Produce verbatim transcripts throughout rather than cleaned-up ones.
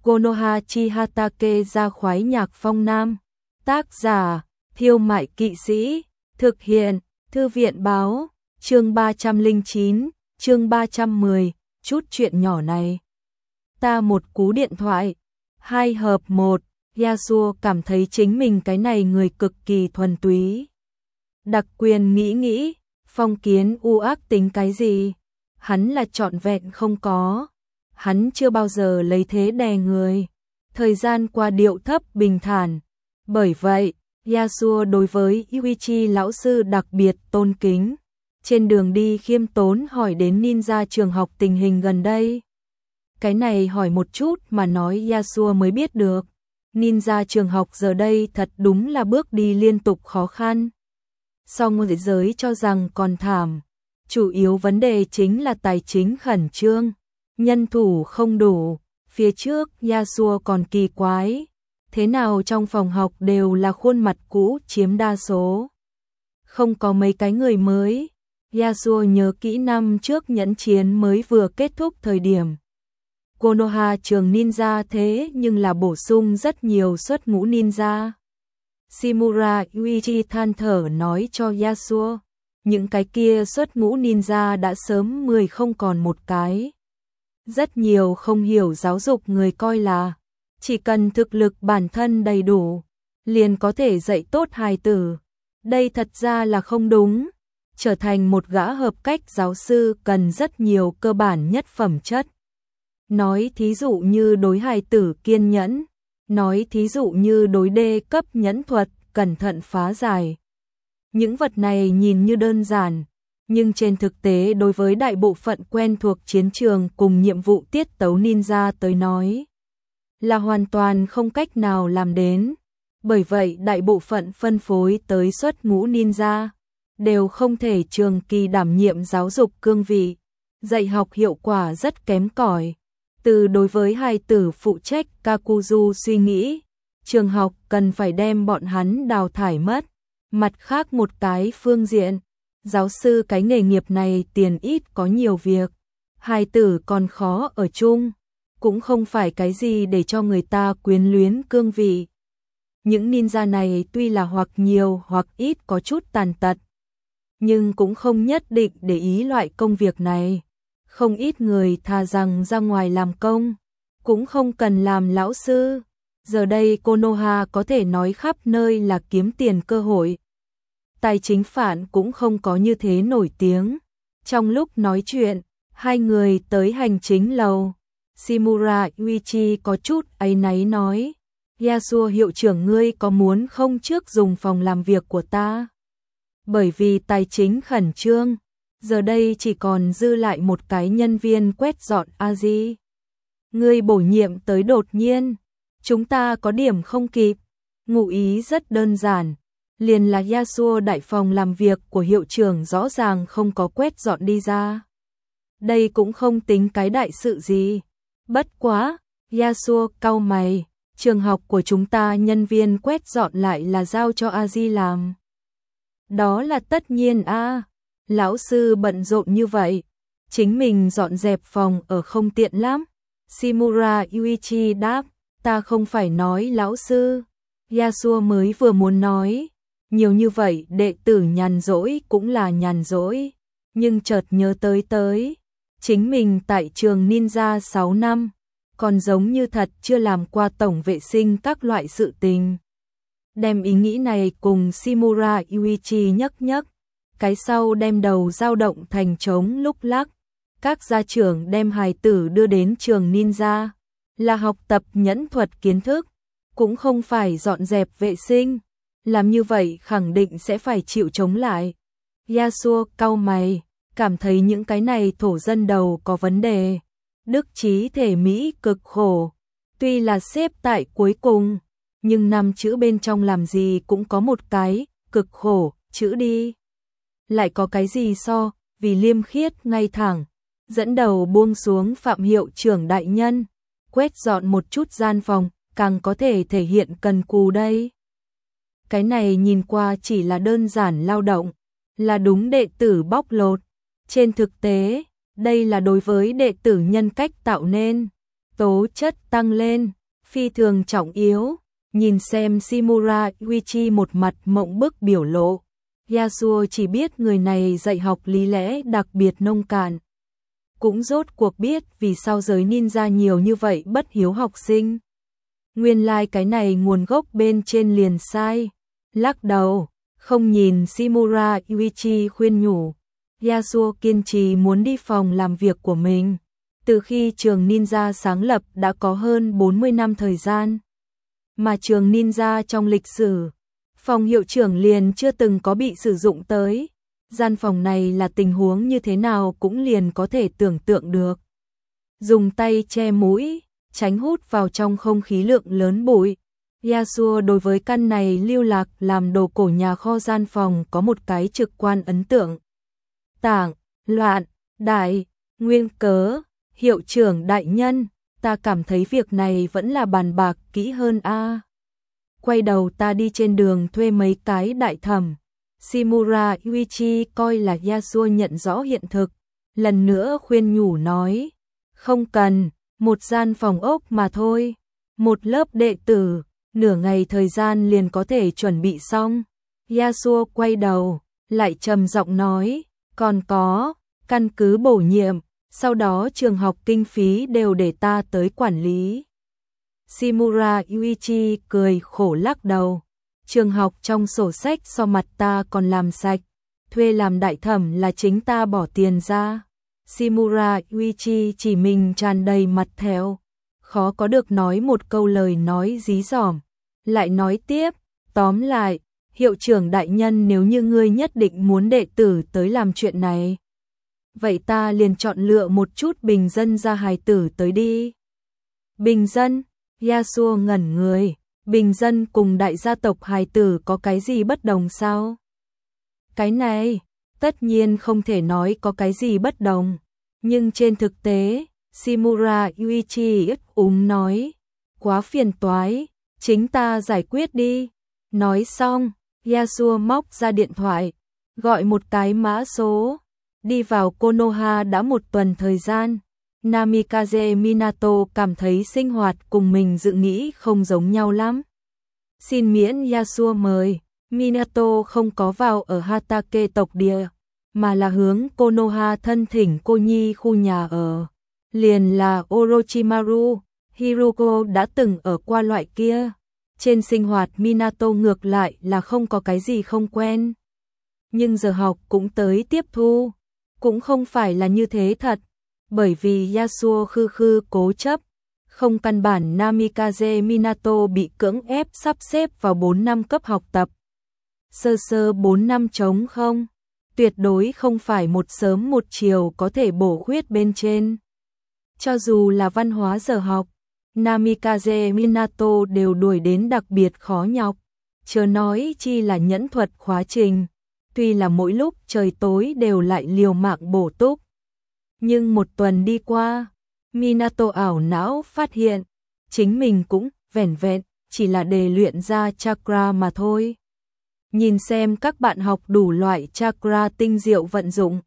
Konoha Chihatake ra khoái nhạc phong nam. Tác giả, Thiêu Mại Kỵ Sĩ. Thực hiện, Thư viện báo. Chương ba trăm lẻ chín, chương ba trăm mười, chút chuyện nhỏ này. Ta một cú điện thoại. Hai hợp một, Yasuo cảm thấy chính mình cái này người cực kỳ thuần túy. Đặc quyền nghĩ nghĩ, phong kiến u ác tính cái gì? Hắn là trọn vẹn không có. Hắn chưa bao giờ lấy thế đè người. Thời gian qua điệu thấp bình thản. Bởi vậy, Yasuo đối với Yuichi lão sư đặc biệt tôn kính. Trên đường đi khiêm tốn hỏi đến ninja trường học tình hình gần đây. Cái này hỏi một chút mà nói Yasuo mới biết được. Ninja trường học giờ đây thật đúng là bước đi liên tục khó khăn. Song thế giới cho rằng còn thảm. Chủ yếu vấn đề chính là tài chính khẩn trương. Nhân thủ không đủ. Phía trước Yasuo còn kỳ quái. Thế nào trong phòng học đều là khuôn mặt cũ chiếm đa số. Không có mấy cái người mới. Yasuo nhớ kỹ năm trước nhẫn chiến mới vừa kết thúc thời điểm. Konoha trường ninja thế nhưng là bổ sung rất nhiều xuất ngũ ninja. Shimura Yuichi than thở nói cho Yasuo. Những cái kia xuất ngũ ninja đã sớm mười không còn một cái. Rất nhiều không hiểu giáo dục người coi là chỉ cần thực lực bản thân đầy đủ, liền có thể dạy tốt hài tử. Đây thật ra là không đúng. Trở thành một gã hợp cách giáo sư cần rất nhiều cơ bản nhất phẩm chất. Nói thí dụ như đối hài tử kiên nhẫn, nói thí dụ như đối đê cấp nhẫn thuật, cẩn thận phá giải. Những vật này nhìn như đơn giản, nhưng trên thực tế đối với đại bộ phận quen thuộc chiến trường cùng nhiệm vụ tiết tấu ninja tới nói, là hoàn toàn không cách nào làm đến. Bởi vậy đại bộ phận phân phối tới xuất ngũ ninja đều không thể trường kỳ đảm nhiệm giáo dục cương vị, dạy học hiệu quả rất kém cỏi. Từ đối với hài tử phụ trách Kakuzu suy nghĩ, trường học cần phải đem bọn hắn đào thải mất. Mặt khác một cái phương diện, giáo sư cái nghề nghiệp này tiền ít có nhiều việc, hài tử còn khó ở chung, cũng không phải cái gì để cho người ta quyến luyến cương vị. Những ninja này tuy là hoặc nhiều hoặc ít có chút tàn tật, nhưng cũng không nhất định để ý loại công việc này. Không ít người thà rằng ra ngoài làm công, cũng không cần làm lão sư. Giờ đây Konoha có thể nói khắp nơi là kiếm tiền cơ hội. Tài chính phản cũng không có như thế nổi tiếng. Trong lúc nói chuyện, hai người tới hành chính lầu. Shimura Yuichi có chút áy náy nói, Yasuo hiệu trưởng ngươi có muốn không trước dùng phòng làm việc của ta? Bởi vì tài chính khẩn trương, giờ đây chỉ còn dư lại một cái nhân viên quét dọn Aji. Ngươi bổ nhiệm tới đột nhiên, chúng ta có điểm không kịp. Ngụ ý rất đơn giản, liền là Yasuo đại phòng làm việc của hiệu trưởng rõ ràng không có quét dọn đi ra. Đây cũng không tính cái đại sự gì. Bất quá, Yasuo cau mày, trường học của chúng ta nhân viên quét dọn lại là giao cho Aji làm. Đó là tất nhiên a, à, lão sư bận rộn như vậy, chính mình dọn dẹp phòng ở không tiện lắm. Shimura Yuichi đáp, ta không phải nói lão sư. Yasuo mới vừa muốn nói, nhiều như vậy đệ tử nhàn rỗi cũng là nhàn rỗi, nhưng chợt nhớ tới tới, chính mình tại trường ninja sáu năm, còn giống như thật chưa làm qua tổng vệ sinh các loại sự tình. Đem ý nghĩ này cùng Shimura Yuichi nhấc nhấc, cái sau đem đầu dao động thành trống lúc lắc. Các gia trưởng đem hài tử đưa đến trường ninja, là học tập nhẫn thuật kiến thức, cũng không phải dọn dẹp vệ sinh. Làm như vậy khẳng định sẽ phải chịu chống lại. Yasuo cau mày, cảm thấy những cái này thổ dân đầu có vấn đề. Đức trí thể Mỹ cực khổ, tuy là xếp tại cuối cùng, nhưng năm chữ bên trong làm gì cũng có một cái, cực khổ, chữ đi. Lại có cái gì so, vì liêm khiết ngay thẳng, dẫn đầu buông xuống phạm hiệu trưởng đại nhân, quét dọn một chút gian phòng, càng có thể thể hiện cần cù đây. Cái này nhìn qua chỉ là đơn giản lao động, là đúng đệ tử bóc lột. Trên thực tế, đây là đối với đệ tử nhân cách tạo nên. tố chất tăng lên, phi thường trọng yếu. Nhìn xem Shimura Yuichi một mặt mộng bức biểu lộ. Yasuo chỉ biết người này dạy học lý lẽ đặc biệt nông cạn. Cũng rốt cuộc biết vì sao giới ninja nhiều như vậy bất hiếu học sinh. Nguyên lai like cái này nguồn gốc bên trên liền sai. Lắc đầu, không nhìn Shimura Yuichi khuyên nhủ. Yasuo kiên trì muốn đi phòng làm việc của mình. Từ khi trường ninja sáng lập đã có hơn bốn mươi năm thời gian. Mà trường ninja trong lịch sử, phòng hiệu trưởng liền chưa từng có bị sử dụng tới. Gian phòng này là tình huống như thế nào cũng liền có thể tưởng tượng được. Dùng tay che mũi, tránh hút vào trong không khí lượng lớn bụi. Yasuo đối với căn này lưu lạc làm đồ cổ nhà kho gian phòng có một cái trực quan ấn tượng. Tảng, loạn, đại, nguyên cớ, hiệu trưởng đại nhân, ta cảm thấy việc này vẫn là bàn bạc kỹ hơn a. Quay đầu ta đi trên đường thuê mấy cái đại thẩm. Shimura Yuichi coi là Yasuo nhận rõ hiện thực, lần nữa khuyên nhủ nói, không cần, một gian phòng ốc mà thôi, một lớp đệ tử, nửa ngày thời gian liền có thể chuẩn bị xong. Yasuo quay đầu, lại trầm giọng nói, còn có, căn cứ bổ nhiệm, sau đó trường học kinh phí đều để ta tới quản lý. Shimura Yuichi cười khổ lắc đầu. Trường học trong sổ sách so mặt ta còn làm sạch, thuê làm đại thẩm là chính ta bỏ tiền ra. Shimura Yuichi chỉ mình tràn đầy mặt thẹo, khó có được nói một câu lời nói dí dỏm. Lại nói tiếp, tóm lại, hiệu trưởng đại nhân nếu như ngươi nhất định muốn đệ tử tới làm chuyện này, vậy ta liền chọn lựa một chút bình dân gia hài tử tới đi. Bình dân? Yasuo ngẩn người. Bình dân cùng đại gia tộc hài tử có cái gì bất đồng sao? Cái này, tất nhiên không thể nói có cái gì bất đồng. Nhưng trên thực tế, Shimura Yuichi ức úng nói, quá phiền toái, chính ta giải quyết đi. Nói xong, Yasuo móc ra điện thoại, gọi một cái mã số. Đi vào Konoha đã một tuần thời gian. Namikaze Minato cảm thấy sinh hoạt cùng mình dự nghĩ không giống nhau lắm. Xin miễn Yasuo mời, Minato không có vào ở Hatake tộc địa, mà là hướng Konoha thân thỉnh cô nhi khu nhà ở. Liền là Orochimaru, Hiruko đã từng ở qua loại kia. Trên sinh hoạt Minato ngược lại là không có cái gì không quen. Nhưng giờ học cũng tới tiếp thu, cũng không phải là như thế thật. Bởi vì Yasuo khư khư cố chấp, không căn bản Namikaze Minato bị cưỡng ép sắp xếp vào bốn năm cấp học tập. Sơ sơ bốn năm trống không, tuyệt đối không phải một sớm một chiều có thể bổ khuyết bên trên. Cho dù là văn hóa giờ học, Namikaze Minato đều đuổi đến đặc biệt khó nhọc, chớ nói chi là nhẫn thuật khóa trình, tuy là mỗi lúc trời tối đều lại liều mạng bổ túc. Nhưng một tuần đi qua, Minato ảo não phát hiện, chính mình cũng vẻn vẹn, chỉ là để luyện ra chakra mà thôi. Nhìn xem các bạn học đủ loại chakra tinh diệu vận dụng,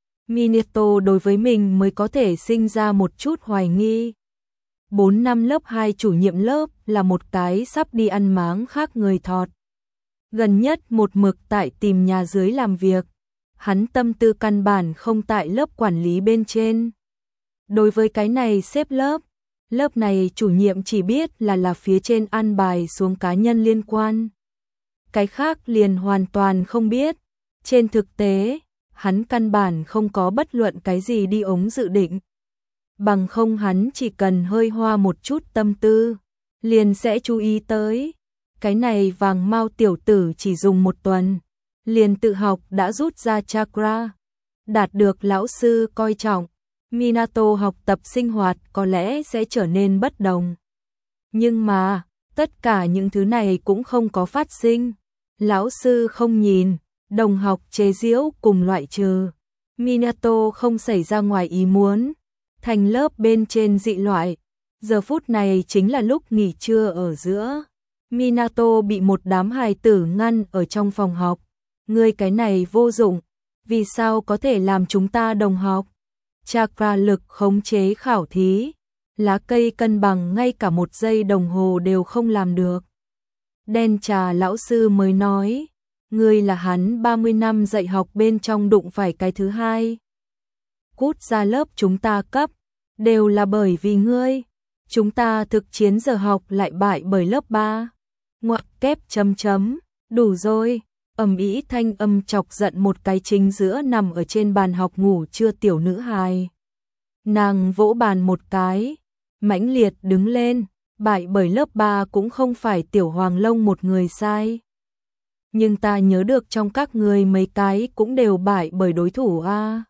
Minato đối với mình mới có thể sinh ra một chút hoài nghi. bốn năm lớp hai chủ nhiệm lớp là một cái sắp đi ăn máng khác người thọt. Gần nhất một mực tại tìm nhà dưới làm việc. Hắn tâm tư căn bản không tại lớp quản lý bên trên. Đối với cái này xếp lớp, lớp này chủ nhiệm chỉ biết là là phía trên an bài xuống cá nhân liên quan. Cái khác liền hoàn toàn không biết. Trên thực tế, hắn căn bản không có bất luận cái gì đi ống dự định. Bằng không hắn chỉ cần hơi hoa một chút tâm tư, liền sẽ chú ý tới. Cái này vàng mau tiểu tử chỉ dùng một tuần, liền tự học đã rút ra chakra, đạt được lão sư coi trọng. Minato học tập sinh hoạt có lẽ sẽ trở nên bất đồng. Nhưng mà, tất cả những thứ này cũng không có phát sinh. Lão sư không nhìn, đồng học chế giễu cùng loại trừ. Minato không xảy ra ngoài ý muốn, thành lớp bên trên dị loại. Giờ phút này chính là lúc nghỉ trưa ở giữa. Minato bị một đám hài tử ngăn ở trong phòng học. Ngươi cái này vô dụng, vì sao có thể làm chúng ta đồng học? Chakra lực khống chế khảo thí, Lá cây cân bằng ngay cả một giây đồng hồ đều không làm được. Đen trà lão sư mới nói, ngươi là hắn ba mươi năm dạy học bên trong đụng phải cái thứ hai. Cút ra lớp chúng ta cấp, đều là bởi vì ngươi. Chúng ta thực chiến giờ học lại bại bởi lớp ba. Ngoặc kép chấm chấm, đủ rồi. Ầm ĩ thanh âm chọc giận một cái chính giữa nằm ở trên bàn học ngủ trưa tiểu nữ hài. Nàng vỗ bàn một cái, mãnh liệt đứng lên, bại bởi lớp ba cũng không phải tiểu hoàng lông một người sai. Nhưng ta nhớ được trong các người mấy cái cũng đều bại bởi đối thủ a.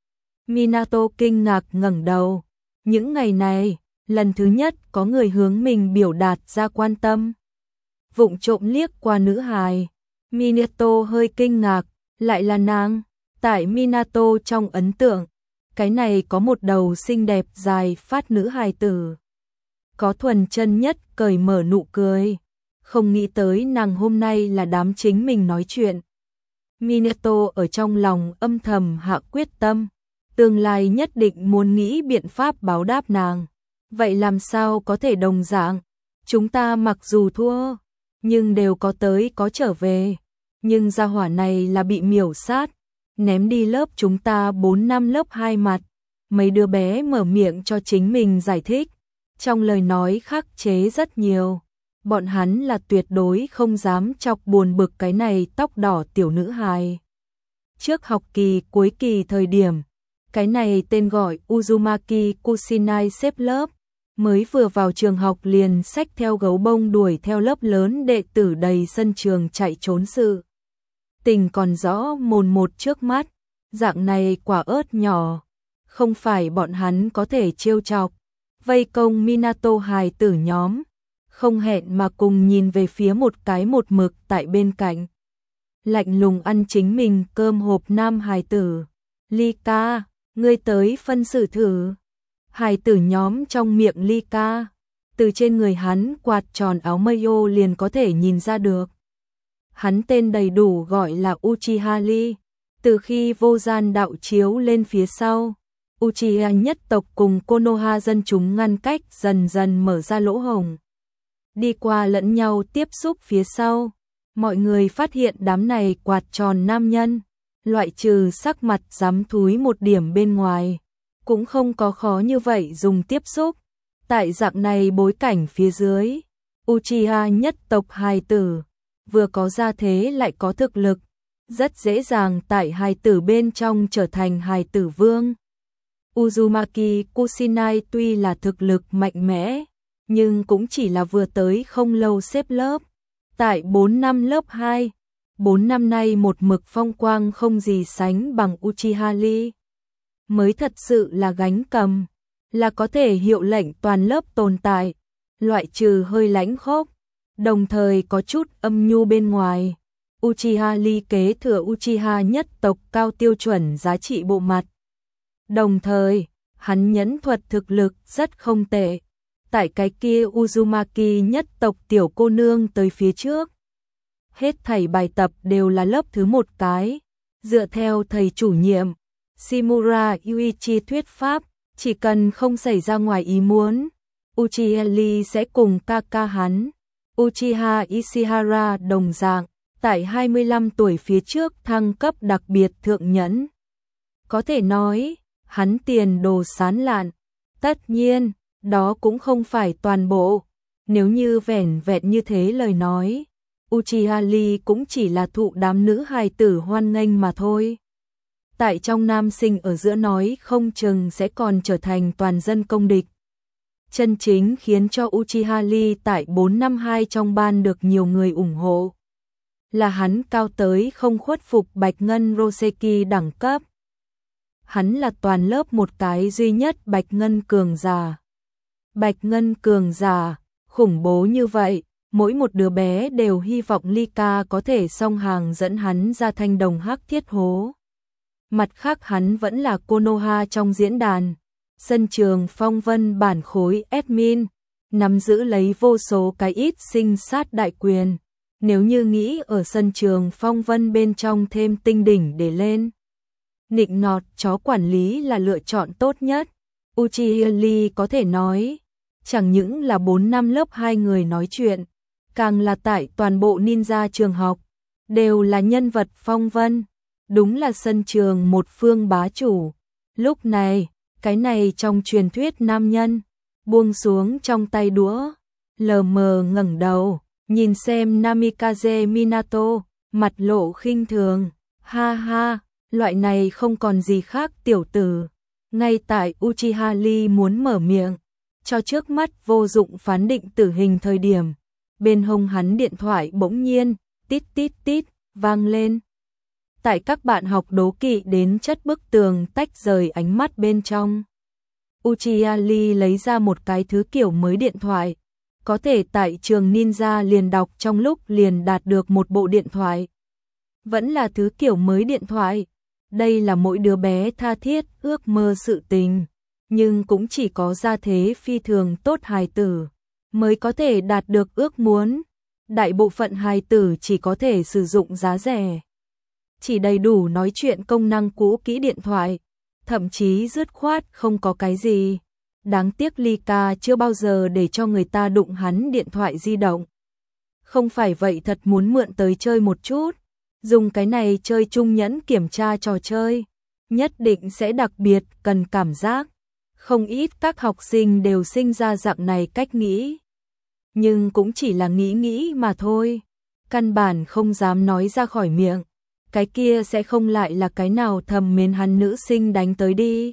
Minato kinh ngạc ngẩng đầu. Những ngày này, lần thứ nhất có người hướng mình biểu đạt ra quan tâm. Vụng trộm liếc qua nữ hài. Minato hơi kinh ngạc, lại là nàng. Tại Minato trong ấn tượng, cái này có một đầu xinh đẹp dài phát nữ hài tử. Có thuần chân nhất cởi mở nụ cười. Không nghĩ tới nàng hôm nay là đám chính mình nói chuyện. Minato ở trong lòng âm thầm hạ quyết tâm. Tương lai nhất định muốn nghĩ biện pháp báo đáp nàng. Vậy làm sao có thể đồng dạng? Chúng ta mặc dù thua, nhưng đều có tới có trở về. Nhưng gia hỏa này là bị miểu sát, ném đi lớp chúng ta bốn năm lớp hai mặt. Mấy đứa bé mở miệng cho chính mình giải thích. Trong lời nói khắc chế rất nhiều. Bọn hắn là tuyệt đối không dám chọc buồn bực cái này tóc đỏ tiểu nữ hài. Trước học kỳ cuối kỳ thời điểm, cái này tên gọi Uzumaki Kusinai xếp lớp, mới vừa vào trường học liền xách theo gấu bông đuổi theo lớp lớn đệ tử đầy sân trường chạy trốn sự. Tình còn rõ mồn một trước mắt, dạng này quả ớt nhỏ, không phải bọn hắn có thể trêu chọc. Vây công Minato hài tử nhóm, không hẹn mà cùng nhìn về phía một cái một mực tại bên cạnh. Lạnh lùng ăn chính mình cơm hộp nam hài tử. Lika, ngươi tới phân xử thử. Hài tử nhóm trong miệng Lika, từ trên người hắn quạt tròn áo mayo liền có thể nhìn ra được. Hắn tên đầy đủ gọi là Uchiha Lee. Từ khi vô gian đạo chiếu lên phía sau, Uchiha nhất tộc cùng Konoha dân chúng ngăn cách dần dần mở ra lỗ hổng. Đi qua lẫn nhau tiếp xúc phía sau, mọi người phát hiện đám này quạt tròn nam nhân, loại trừ sắc mặt dám thúi một điểm bên ngoài, cũng không có khó như vậy dùng tiếp xúc. Tại dạng này bối cảnh phía dưới, Uchiha nhất tộc hài tử, vừa có gia thế lại có thực lực, rất dễ dàng tại hài tử bên trong trở thành hài tử vương. Uzumaki Kusinai tuy là thực lực mạnh mẽ, nhưng cũng chỉ là vừa tới không lâu xếp lớp. Tại bốn năm lớp hai, bốn năm nay một mực phong quang không gì sánh bằng Uchiha Lee. Mới thật sự là gánh cầm, là có thể hiệu lệnh toàn lớp tồn tại, loại trừ hơi lãnh khốc, đồng thời có chút âm nhu bên ngoài. Uchiha Lee kế thừa Uchiha nhất tộc cao tiêu chuẩn giá trị bộ mặt. Đồng thời, hắn nhẫn thuật thực lực rất không tệ. Tại cái kia Uzumaki nhất tộc tiểu cô nương tới phía trước. Hết thảy bài tập đều là lớp thứ một cái. Dựa theo thầy chủ nhiệm, Shimura Yuichi thuyết pháp, chỉ cần không xảy ra ngoài ý muốn, Uchiha Lee sẽ cùng kaka hắn, Uchiha Ishihara đồng dạng, tại hai mươi lăm tuổi phía trước thăng cấp đặc biệt thượng nhẫn. Có thể nói, hắn tiền đồ sán lạn. Tất nhiên, đó cũng không phải toàn bộ. Nếu như vẻn vẹn như thế lời nói, Uchiha Lee cũng chỉ là thụ đám nữ hài tử hoan nghênh mà thôi. Tại trong nam sinh ở giữa nói không chừng sẽ còn trở thành toàn dân công địch. Chân chính khiến cho Uchiha Lee tại bốn năm hai trong ban được nhiều người ủng hộ. Là hắn cao tới không khuất phục Bạch Ngân Roseki đẳng cấp. Hắn là toàn lớp một cái duy nhất Bạch Ngân cường giả. Bạch Ngân cường giả, khủng bố như vậy, mỗi một đứa bé đều hy vọng Lika có thể song hàng dẫn hắn ra thanh đồng hắc thiết hố. Mặt khác hắn vẫn là Konoha trong diễn đàn, sân trường phong vân bản khối admin, nắm giữ lấy vô số cái ít sinh sát đại quyền. Nếu như nghĩ ở sân trường phong vân bên trong thêm tinh đỉnh để lên, nịnh nọt chó quản lý là lựa chọn tốt nhất. Uchiha Lee có thể nói, chẳng những là bốn năm lớp hai người nói chuyện, càng là tại toàn bộ ninja trường học, đều là nhân vật phong vân, đúng là sân trường một phương bá chủ. Lúc này, cái này trong truyền thuyết nam nhân, buông xuống trong tay đũa, lờ mờ ngẩng đầu, nhìn xem Namikaze Minato, mặt lộ khinh thường, ha ha, loại này không còn gì khác tiểu tử. Ngay tại Uchiha Lee muốn mở miệng, cho trước mắt vô dụng phán định tử hình thời điểm, bên hông hắn điện thoại bỗng nhiên, tít tít tít, vang lên. Tại các bạn học đố kỵ đến chất bức tường tách rời ánh mắt bên trong. Uchiha Lee lấy ra một cái thứ kiểu mới điện thoại, có thể tại trường ninja liền đọc trong lúc liền đạt được một bộ điện thoại. Vẫn là thứ kiểu mới điện thoại, đây là mỗi đứa bé tha thiết ước mơ sự tình, nhưng cũng chỉ có gia thế phi thường tốt hài tử mới có thể đạt được ước muốn. Đại bộ phận hài tử chỉ có thể sử dụng giá rẻ, chỉ đầy đủ nói chuyện công năng cũ kỹ điện thoại, thậm chí dứt khoát không có cái gì. Đáng tiếc Lika chưa bao giờ để cho người ta đụng hắn điện thoại di động. Không phải vậy thật muốn mượn tới chơi một chút, dùng cái này chơi trung nhẫn kiểm tra trò chơi, nhất định sẽ đặc biệt cần cảm giác. Không ít các học sinh đều sinh ra dạng này cách nghĩ, nhưng cũng chỉ là nghĩ nghĩ mà thôi, căn bản không dám nói ra khỏi miệng. Cái kia sẽ không lại là cái nào thầm mến hắn nữ sinh đánh tới đi.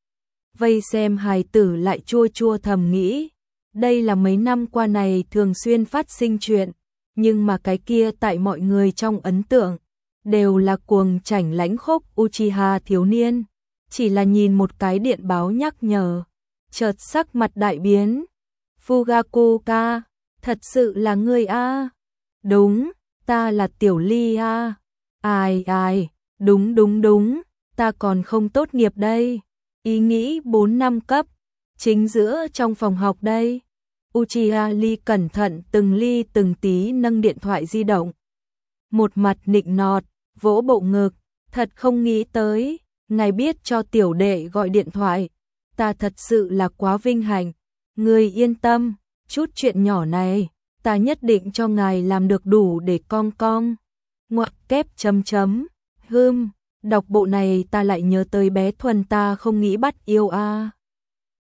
Vây xem hài tử lại chua chua thầm nghĩ, đây là mấy năm qua này thường xuyên phát sinh chuyện, nhưng mà cái kia tại mọi người trong ấn tượng, đều là cuồng chảnh lãnh khốc Uchiha thiếu niên. Chỉ là nhìn một cái điện báo nhắc nhở, chợt sắc mặt đại biến. Fugaku-ka, thật sự là ngươi a? Đúng, ta là Tiểu Ly a. Ai ai, đúng đúng đúng, ta còn không tốt nghiệp đây. Ý nghĩ bốn năm cấp, chính giữa trong phòng học đây. Uchiha Lee cẩn thận từng ly từng tí nâng điện thoại di động. Một mặt nịnh nọt, vỗ bộ ngực, thật không nghĩ tới, ngài biết cho tiểu đệ gọi điện thoại, ta thật sự là quá vinh hạnh. Người yên tâm, chút chuyện nhỏ này, ta nhất định cho ngài làm được đủ để cong cong. Ngoặc kép chấm chấm, hưm, đọc bộ này ta lại nhớ tới bé Thuần ta không nghĩ bắt yêu a.